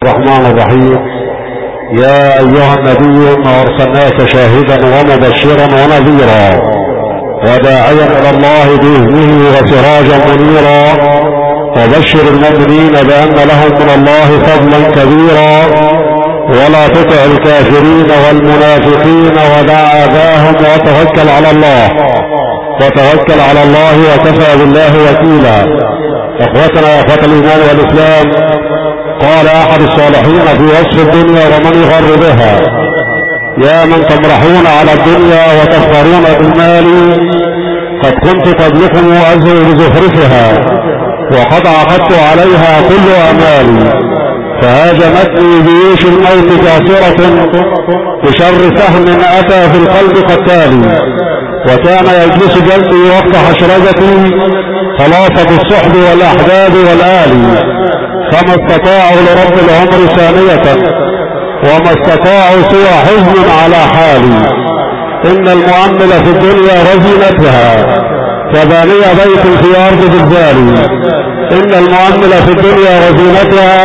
الرحمن الرحيم. يا أيها النبي إنا أرسلناك شاهدا ومبشرا ونذيرا وداعيا إلى الله بإذنه وسراجا منيرا وبشر المؤمنين بأن لهم من الله فضلا كبيرا ولا تطع الكافرين والمنافقين ودع أذاهم وتوكل على الله وكفى بالله وكيلا. اخوتنا واخوات الايمان والاسلام، قال احد الصالحين في وصف الدنيا ومن يغر بها: يا من تمرحون على الدنيا وتفخرون بالمال، قد كنت قبلكم ازهر بزخرفها وقد عقدت عليها كل امالي، فهاجمتني جيوش الموت كاسرة بشر سهم اتى في القلب قتالي، وكان يجلس جنبي وقت حشرجتي خلاصة الصحب والاحباب والآل، فما استطاعوا لرب العمر ثانية وما استطاعوا سوى حزن على حالي. ان المؤمل في الدنيا رزينتها كباني بيت في ارض الجبال، ان المؤمل في الدنيا رزينتها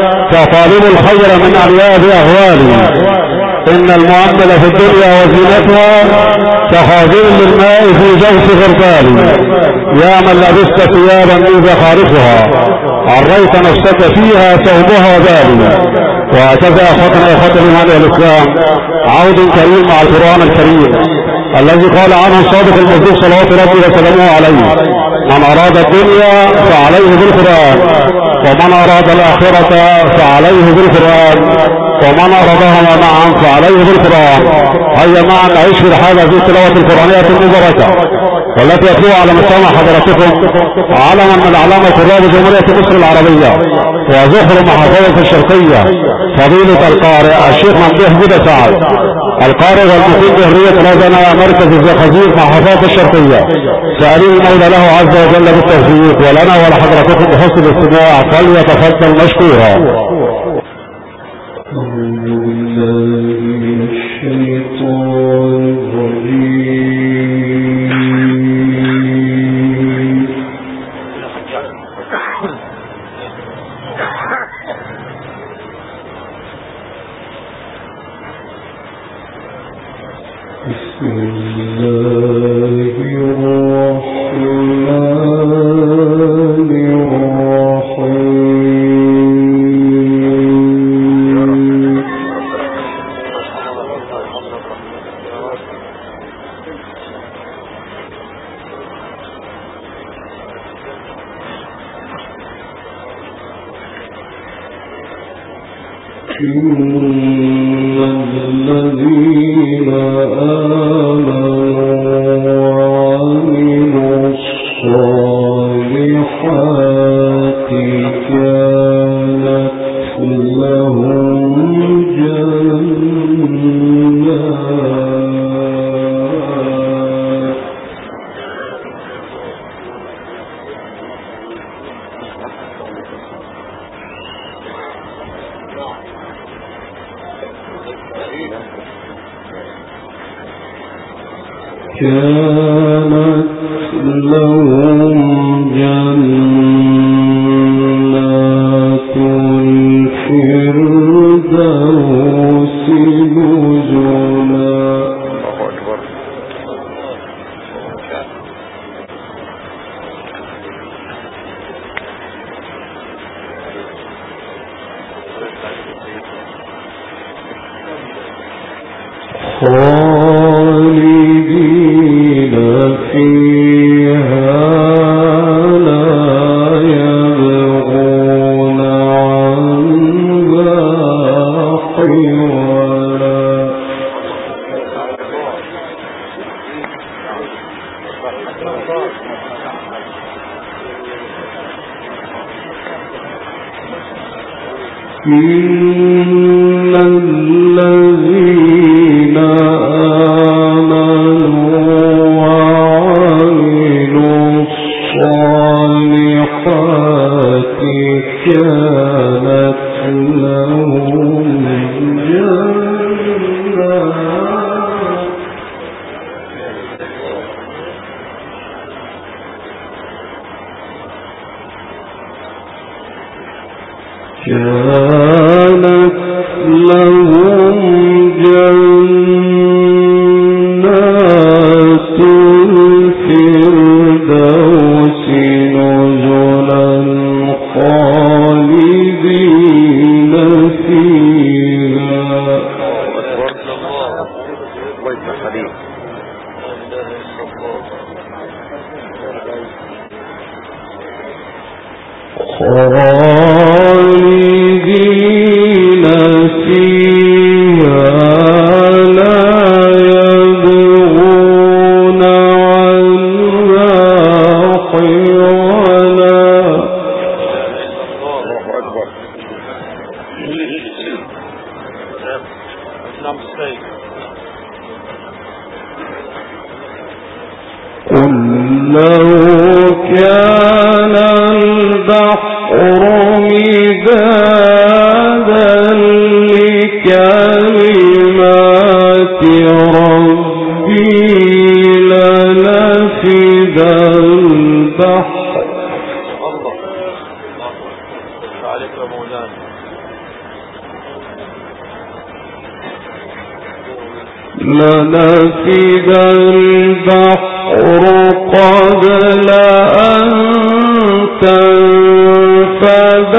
كطالب الخير من انياب اهوالي، ان المؤمل في الدنيا وزينتها كخازن للماء في جوف غربالي. يا من لبست ثيابا من زخارفها عريت نفسك فيها ثوبها بالي. وهكذا اخوتنا اخوة الايمان والاسلام، عود كريم مع القرآن الكريم الذي قال عنه الصادق المصدوق صلوات ربي وسلامه عليه: من اراد الدنيا فعليه بالقرآن، ومن اراد الاخرة فعليه بالقرآن، ومن ارادهما معا فعليه بالقرآن. هيا معا نعيش في رحالة في التلاوة القرآنية المباركة والتي يتلوها على مستمع حضراتكم علما من اعلام قراء جمهورية مصر العربية وزخر محافظة الشرقية، فضيلة القارئ الشيخ ممدوح بدا سعد، القارئ والمقيم بحرية لدنا مركز الزقازيق محافظة الشرقية، سألين المولى له عز وجل بالتوفيق ولنا ولحضراتكم بحسن الاستماع، فليتفضل مشكورا. كانت خالدين فيها لا يبغون عنها حولا. قل لو كان البحر مدادا لكلمات ربي لنفد البحر لنفد البحر قبل أن تنفد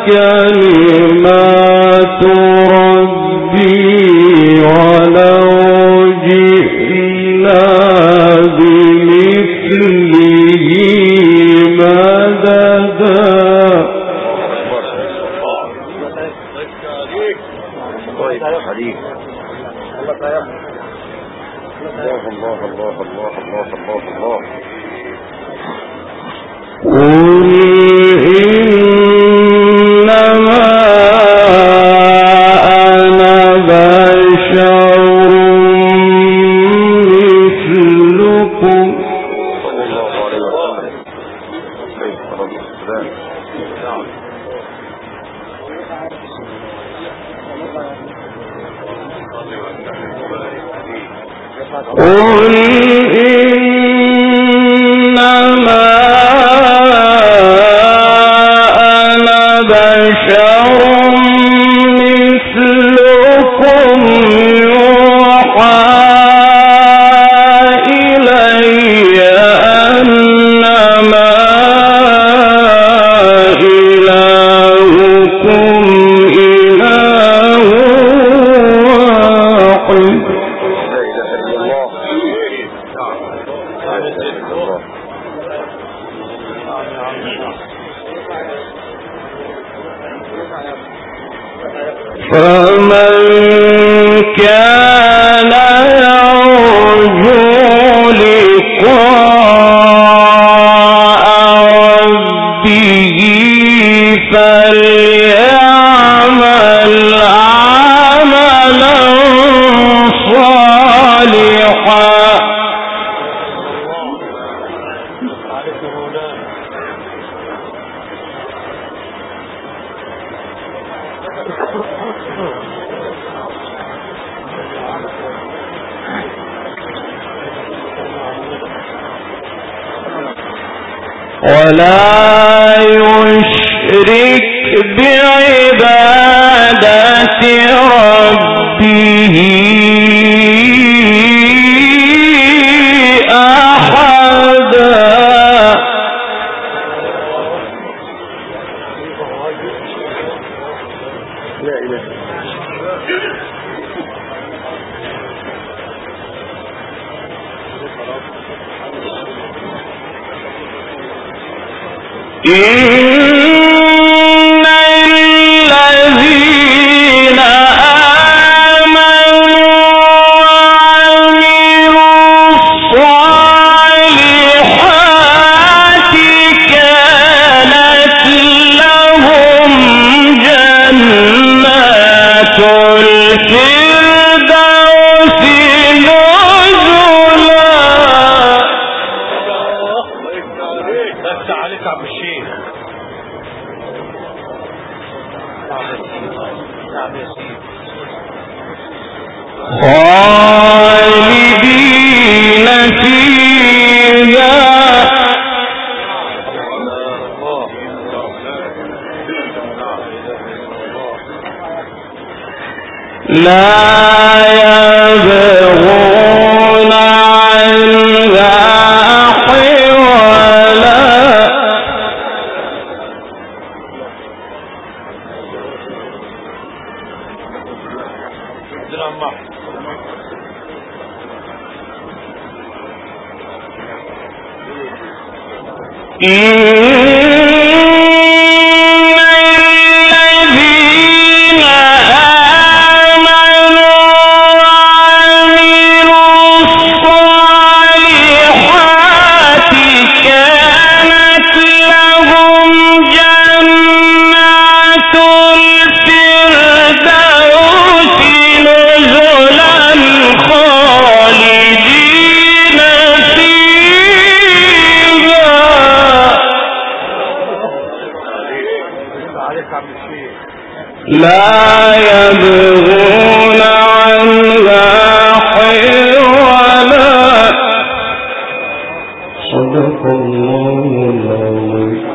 كلمات ربي ولو جئنا بمثله مددا. الله الله الله الله الله الله. قل إنما أنا بشر مثلكم صلى الله عليه وسلم. كيف رب السلام. قل إنما أنا بشر مثلكم يوحى إلي أنما إلهكم إله واحد. فمن كان يرجو لقاء ربه فليعمل عملا صالحا. ولا يشرك بعبادة ربه أحدا. لا إله إن الذين آمنوا وعملوا الصالحات كانت لهم جنات الفردوس نزلا. عليك عبد الشيخ. خالدين فيها لا يبغون عنها حولا. إن لا يبغون عنها حولا. صدق الله العظيم.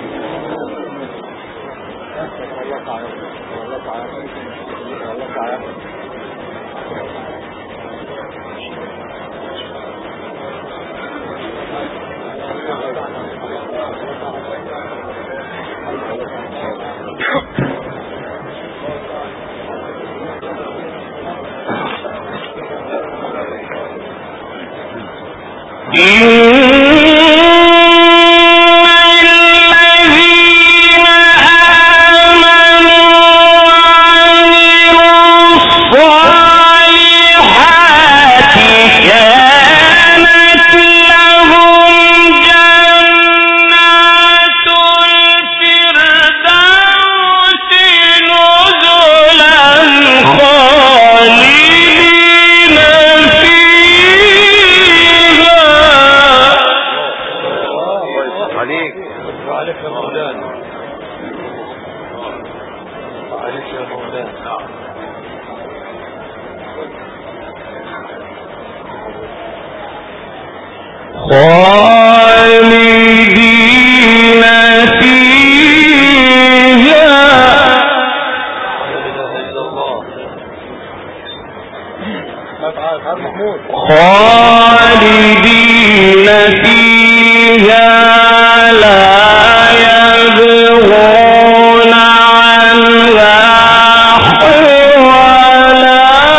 خالدين فيها. خالدين فيها لا يبغون عنها حولا.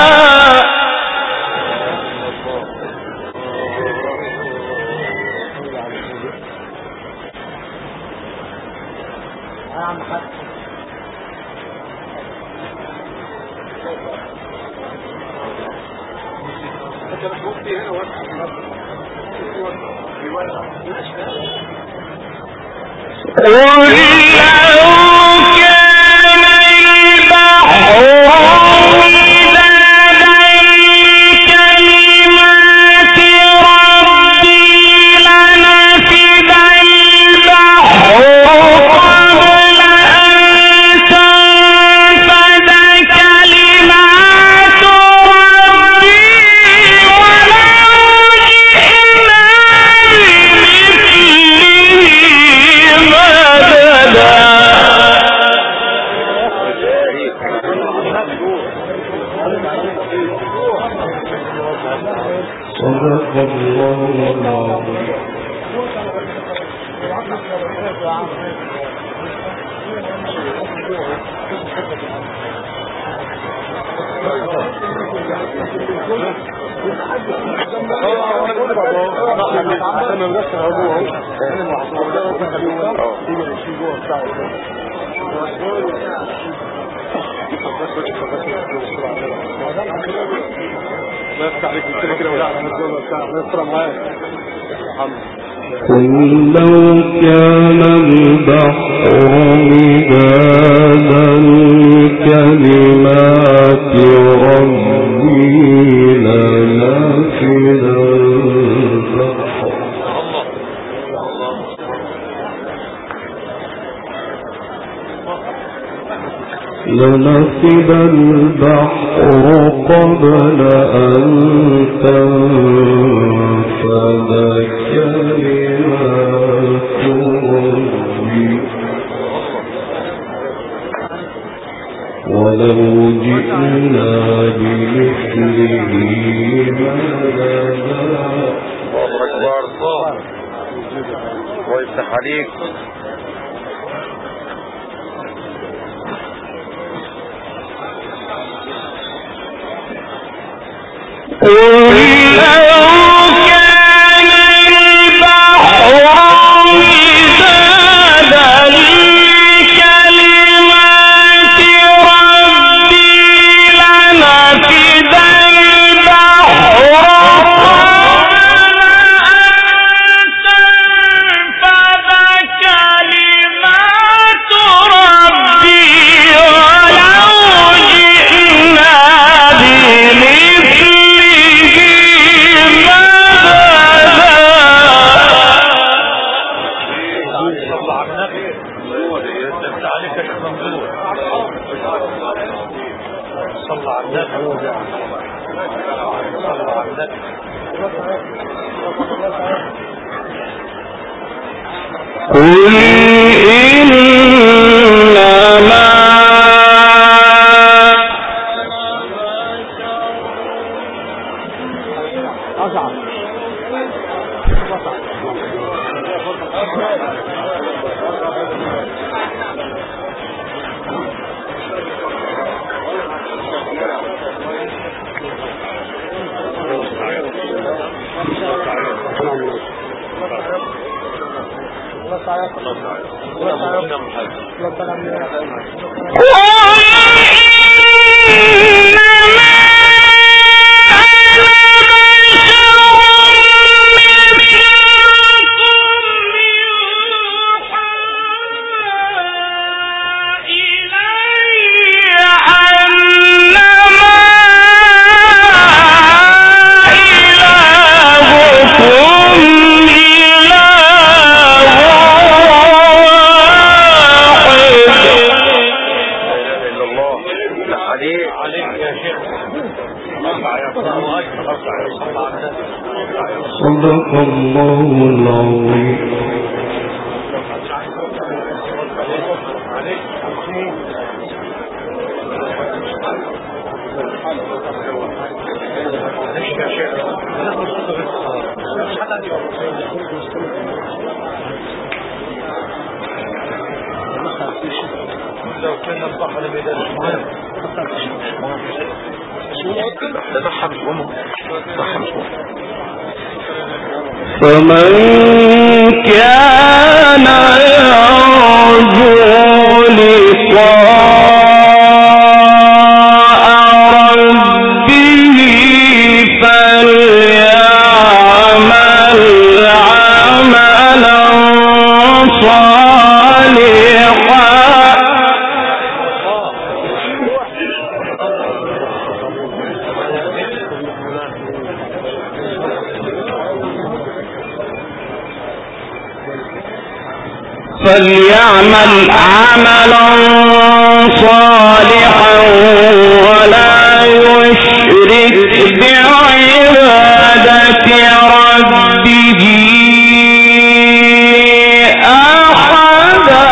قل لو كان البحر مدادا لكلمات ربي لنفد البحر قبل أن تنفد كلمات ربي ولو جئنا بمثله مددا. صدق الله العظيم. قل لو كان البحر مدادا لكلمات ربي لنفد البحر قبل أن تنفد كلمات ربي ولو جئنا بمثله مددا. الله أكبر. ويفتح عليك. ولو جئنا بمثله صدق الله العظيم. لو كنا الصح لميدان المهم ده صح مش مهم صح مش مهم. فمن كان يرجو لقاء ربه فليعمل عملا صالحا ولا يشرك بعبادة ربه أحدا.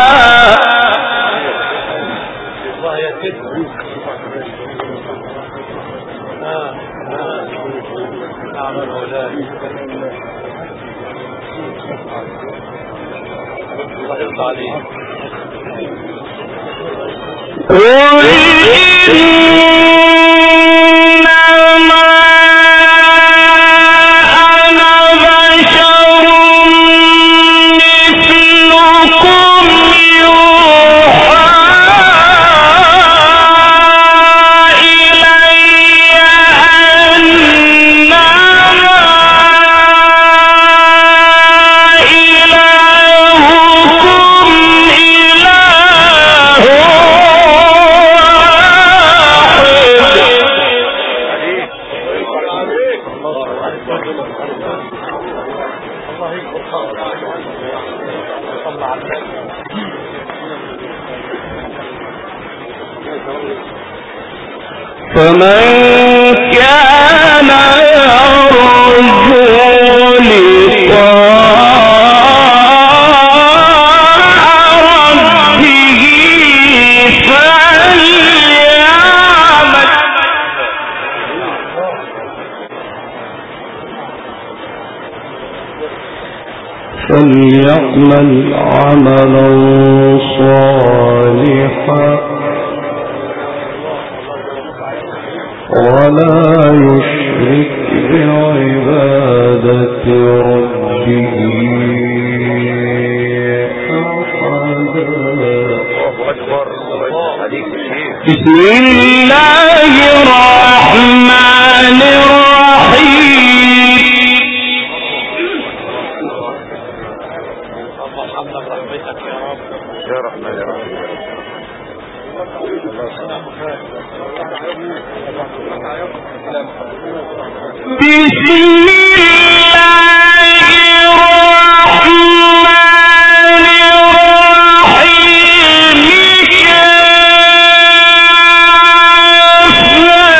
فمن كان يرجو لقاء ربه فليعمل عملا صالحا ولا يشرك بعبادة ربه أحدا. بسم الله الرحمن الرحيم. يا رحمن يا رحيم. بسم الله الرحمن الرحيم. كافها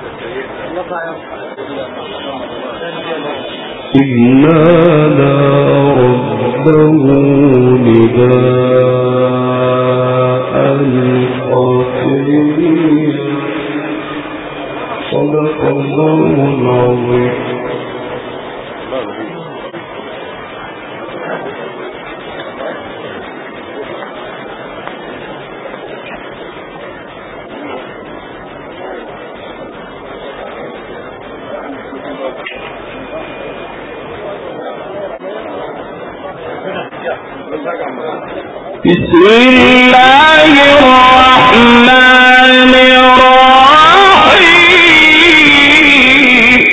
إذ نادى ربه نداء خفيا صدق الله العظيم. بسم الله الرحمن الرحيم.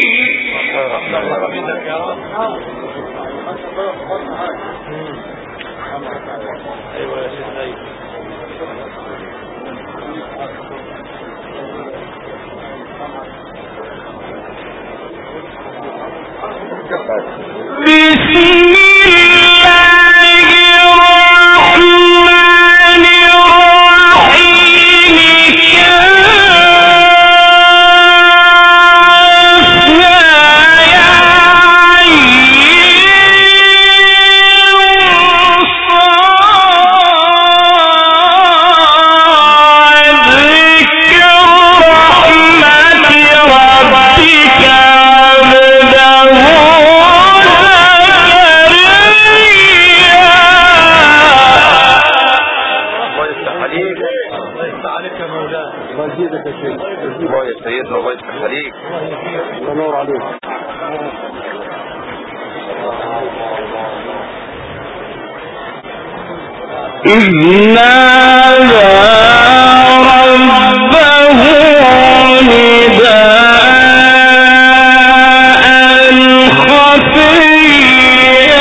إذ نادى ربه نداء خفيا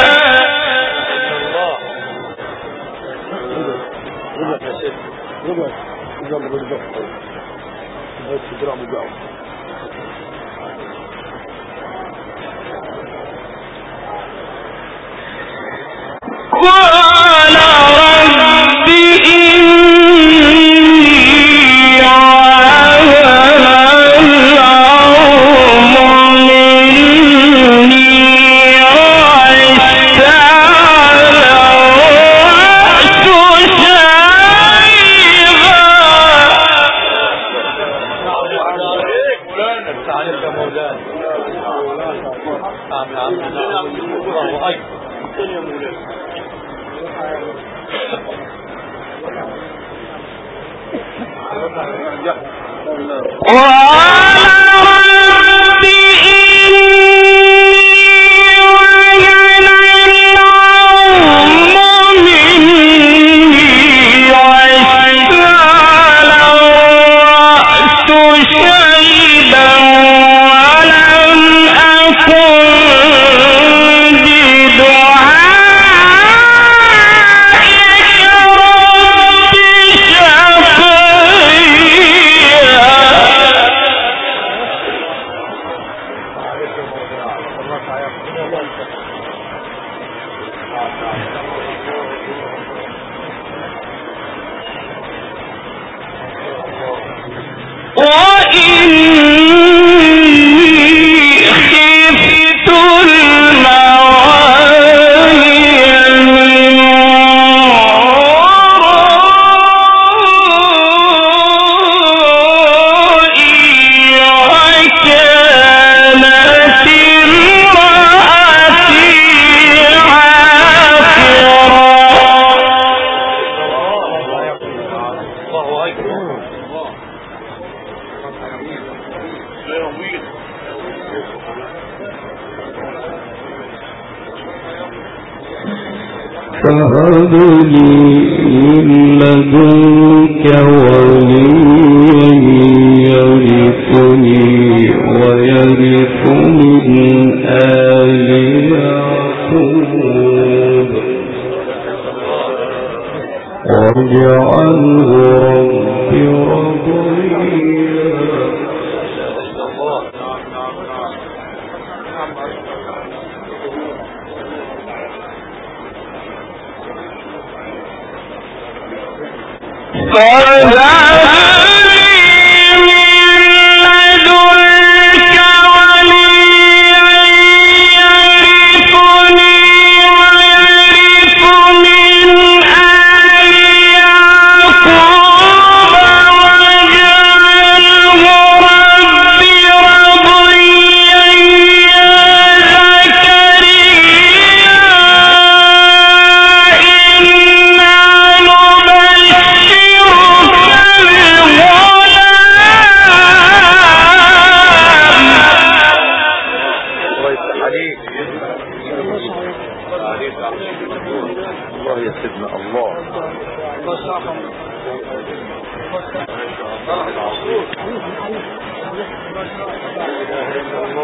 فهب لي من لدنك وليا يرثني ويرث من آل يعقوب واجعله رب رضيا. فهب لي من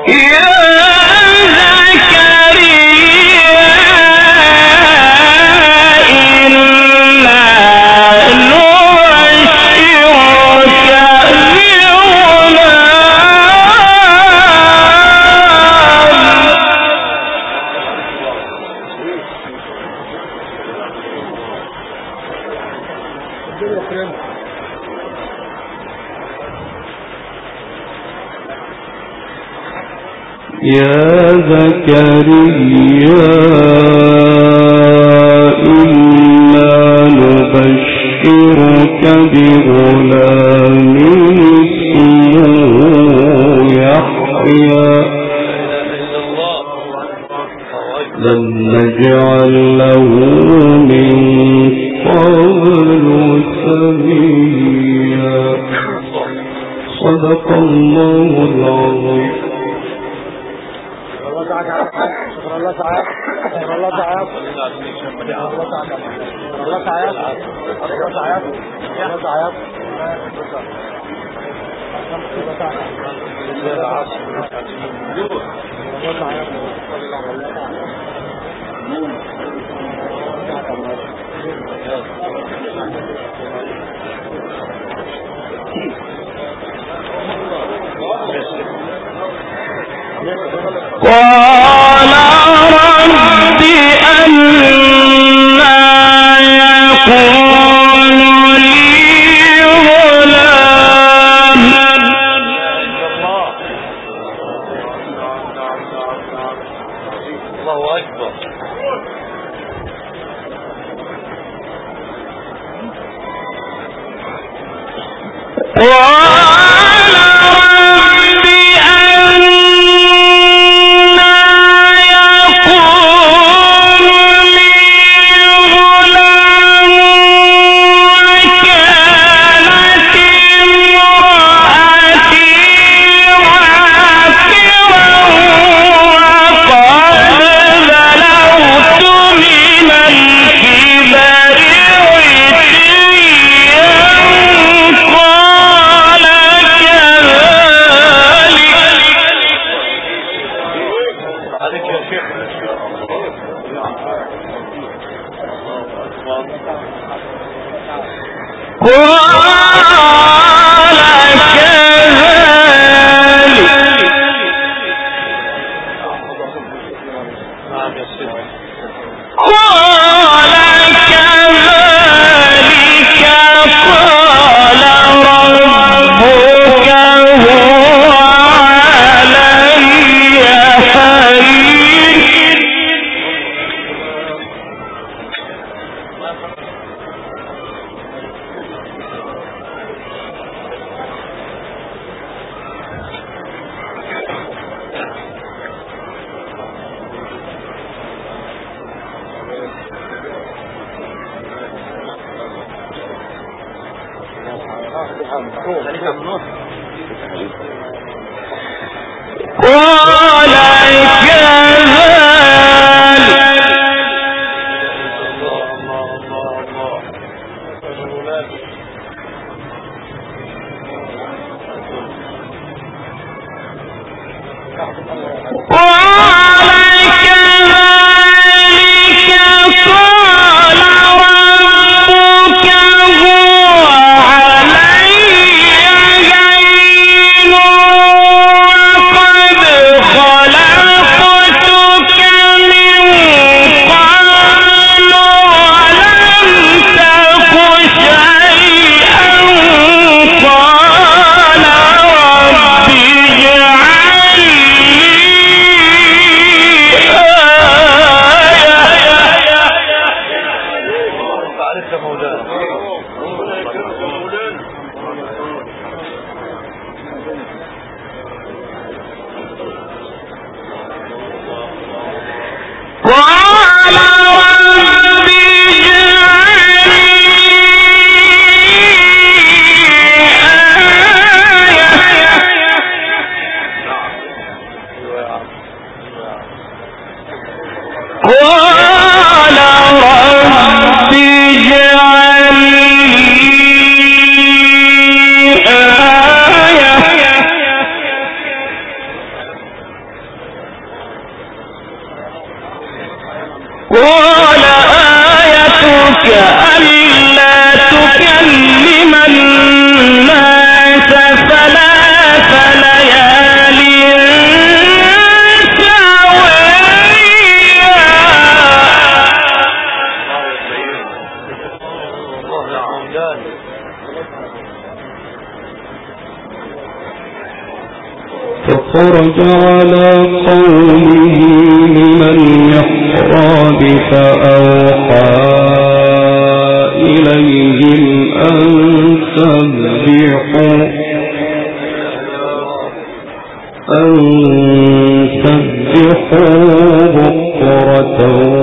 يا زكريا إنا نبشرك بغلام اسمه يحيى لم نجعل له من قبل سميا. صدق الله العظيم. الله تعالى الله تعالى الله تعالى الله تعالى قال رب أنى يكون لي غلام الله أكبر. قال رب اجعل لي فخرج على قومه من المحراب فأوحى إليهم أن سبحوا بكرة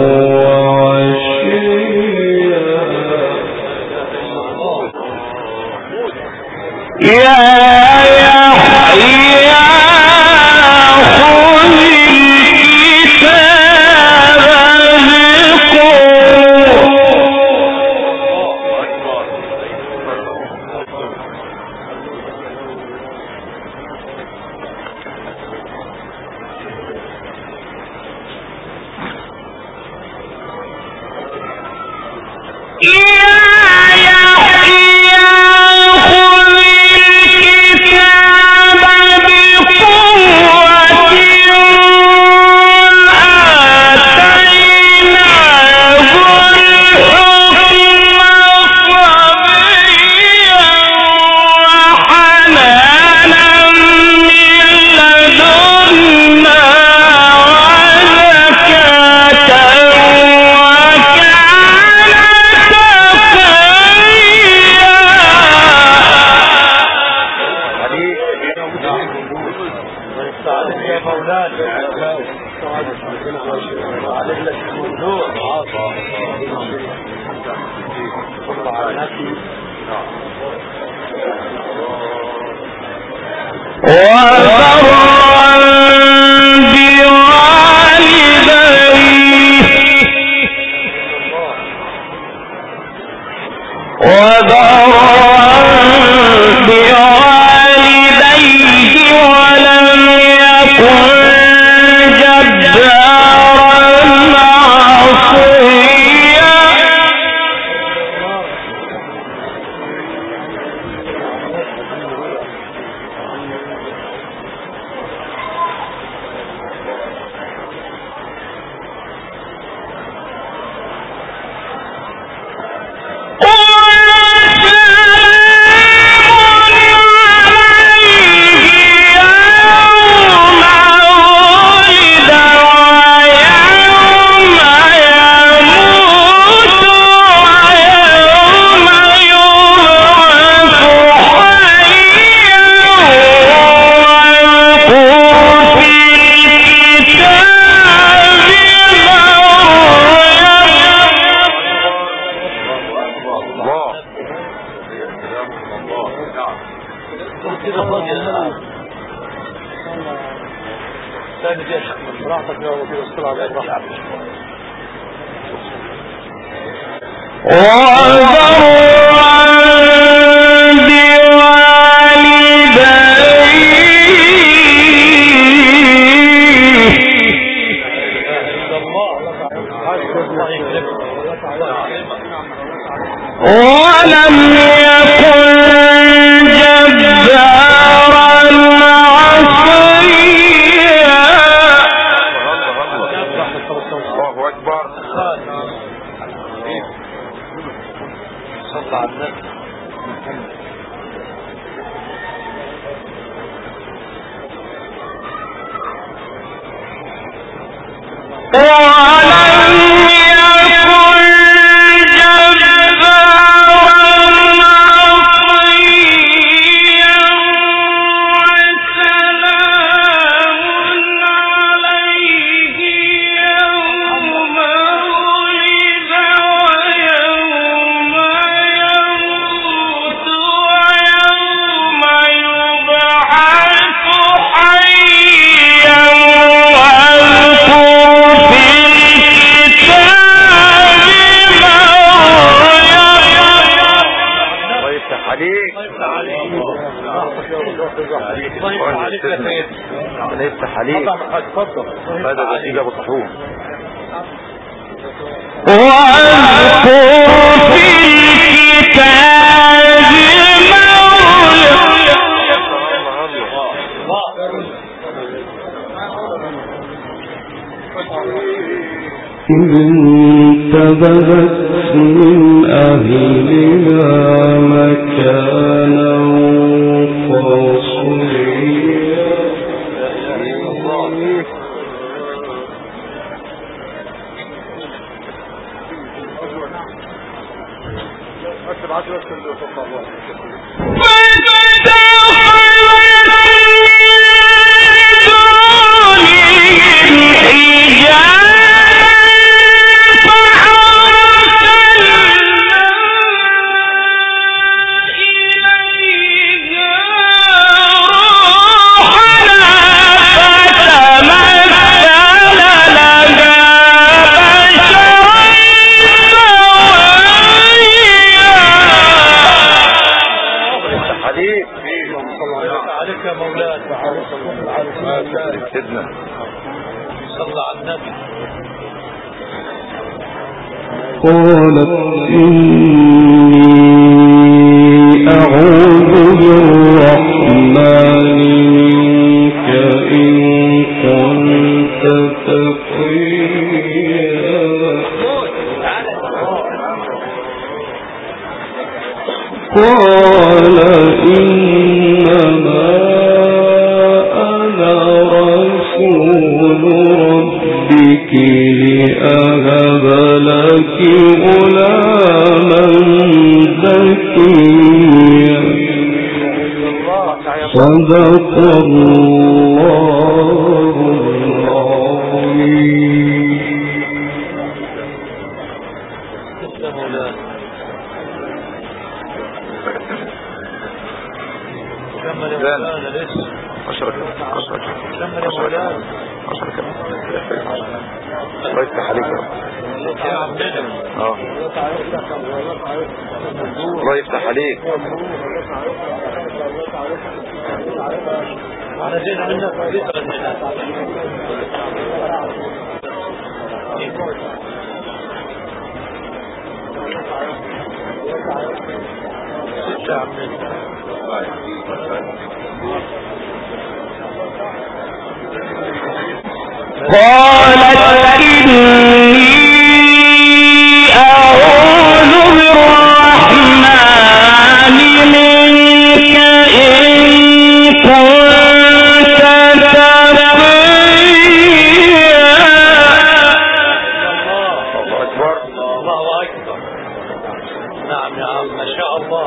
انتبذت من أهلها مكانا قصيا قالت إني أعوذ بالرحمن منك إن كنت تقيا قال إنما أنا رسول ربك لأهب لك غلاما زكيا صدق الله العظيم. الله يفتح عليك يا رب. الله يفتح عليك. انا جينا منك قالت إني أعوذ بالرحمن منك إن كنت تقيا. الله أكبر. الله أكبر. نعم يا عم ما شاء الله.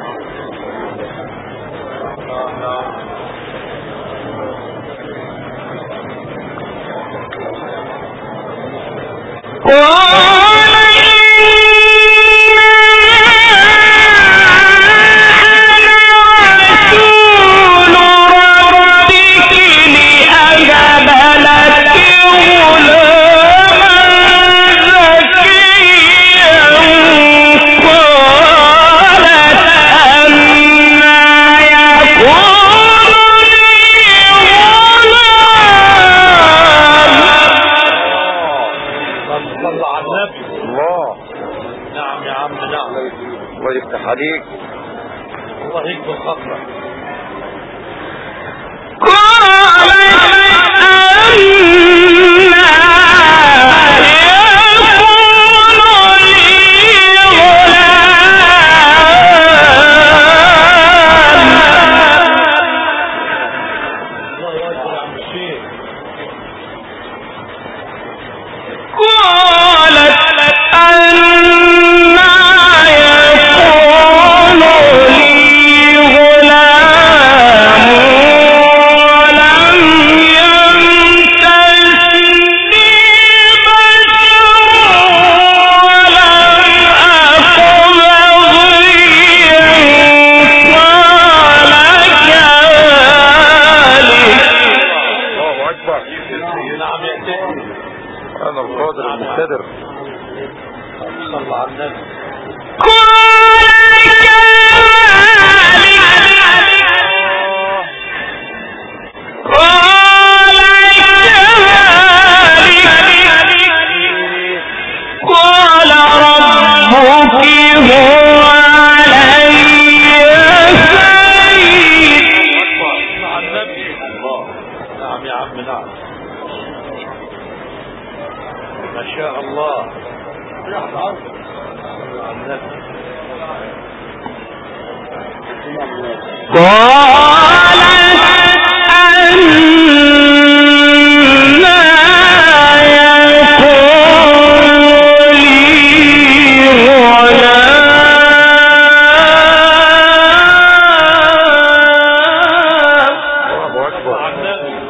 الله يفتح عليك. الله يكبر خطرك.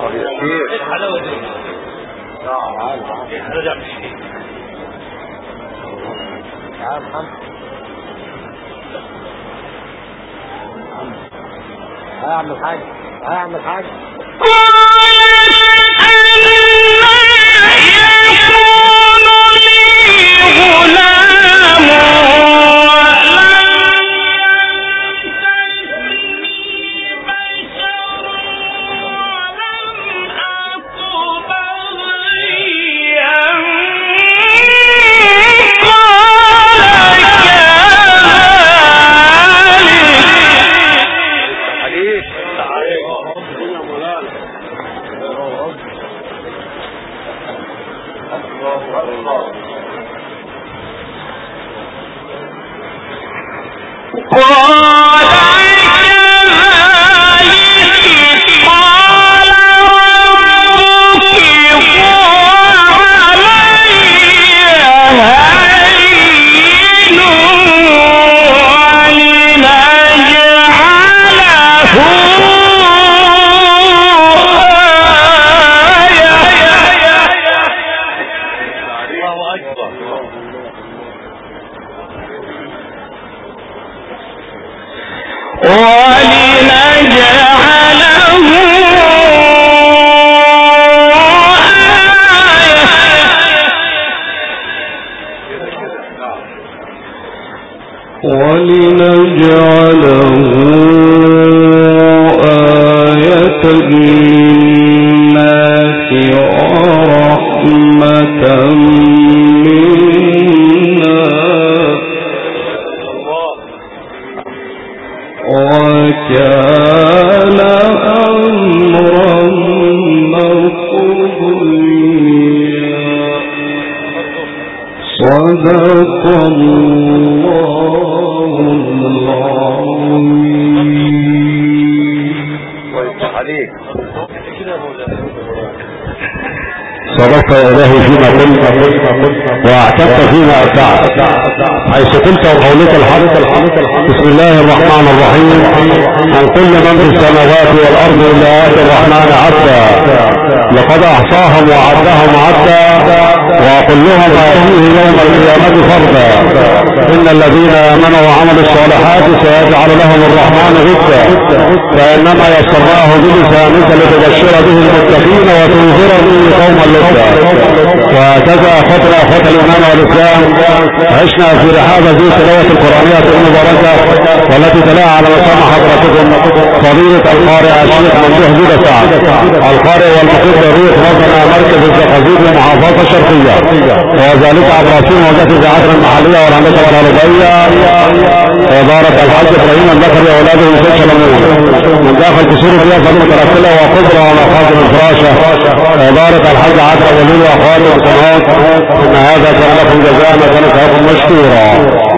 الحلاوة دي رجع مش فيه تعال محمد هعمل حاجة هعمل حاجة صدقت يا إلهي فيما قلت واعتدت فيما أبدعت حيث قلت وقولك الحق. بسم الله الرحمن الرحيم. عن كل من في السماوات والأرض إلا آتي الرحمن عبدا لقد أحصاهم وعدهم عدا وكلهم آتيه يوم القيامة فردا. إن الذين آمنوا وعملوا الصالحات سيجعل لهم الرحمن ودا فإنما يسرناه بلسانك لتبشر به المتقين وتنذر به قوما لدا. وهكذا أخذنا أخوة الإيمان والإسلام عشنا في رحاب ذي تلاوة القرآنية المباركة والتي تلاها على مسامع حضرتكم فضيلة القارئ الشيخ ممدوح جودة سعد القارئ والمقيم بريق وطن مركز الزقازيق لمحافظة الشرقية وذلك عبر رسيم وزارة الإذاعات المحلية والهندسة والعربية وإدارة الحاج إبراهيم البكري وأولاده يوسف سلمون من داخل قصور الرياض المترسلة وقدرة ومخازن الفراشة إدارة الحاج عادل ولي وأخواته بسماوات إن هذا كان لكم جزاء ما كان لكم مشكورا.